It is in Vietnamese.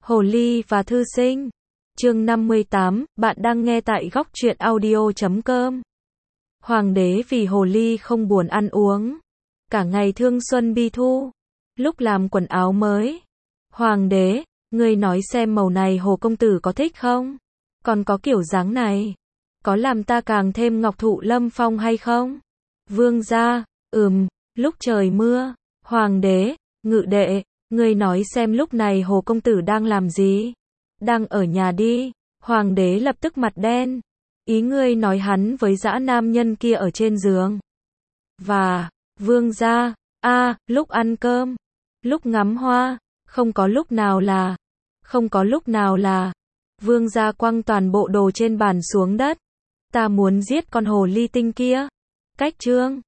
Hồ ly và thư sinh. Chương 58, bạn đang nghe tại góc truyện audio.com. Hoàng đế vì hồ ly không buồn ăn uống, cả ngày thương xuân bi thu. Lúc làm quần áo mới, Hoàng đế, ngươi nói xem màu này Hồ công tử có thích không? Còn có kiểu dáng này, có làm ta càng thêm ngọc thụ lâm phong hay không? Vương gia, lúc trời mưa, Hoàng đế, ngự đệ, ngươi nói xem lúc này Hồ công tử đang làm gì? Đang ở nhà đi. Hoàng đế lập tức mặt đen. Ý ngươi nói hắn với dã nam nhân kia ở trên giường. Và, vương gia, lúc ăn cơm, lúc ngắm hoa, không có lúc nào là. Vương gia quăng toàn bộ đồ trên bàn xuống đất. Ta muốn giết con hồ ly tinh kia. Cách chương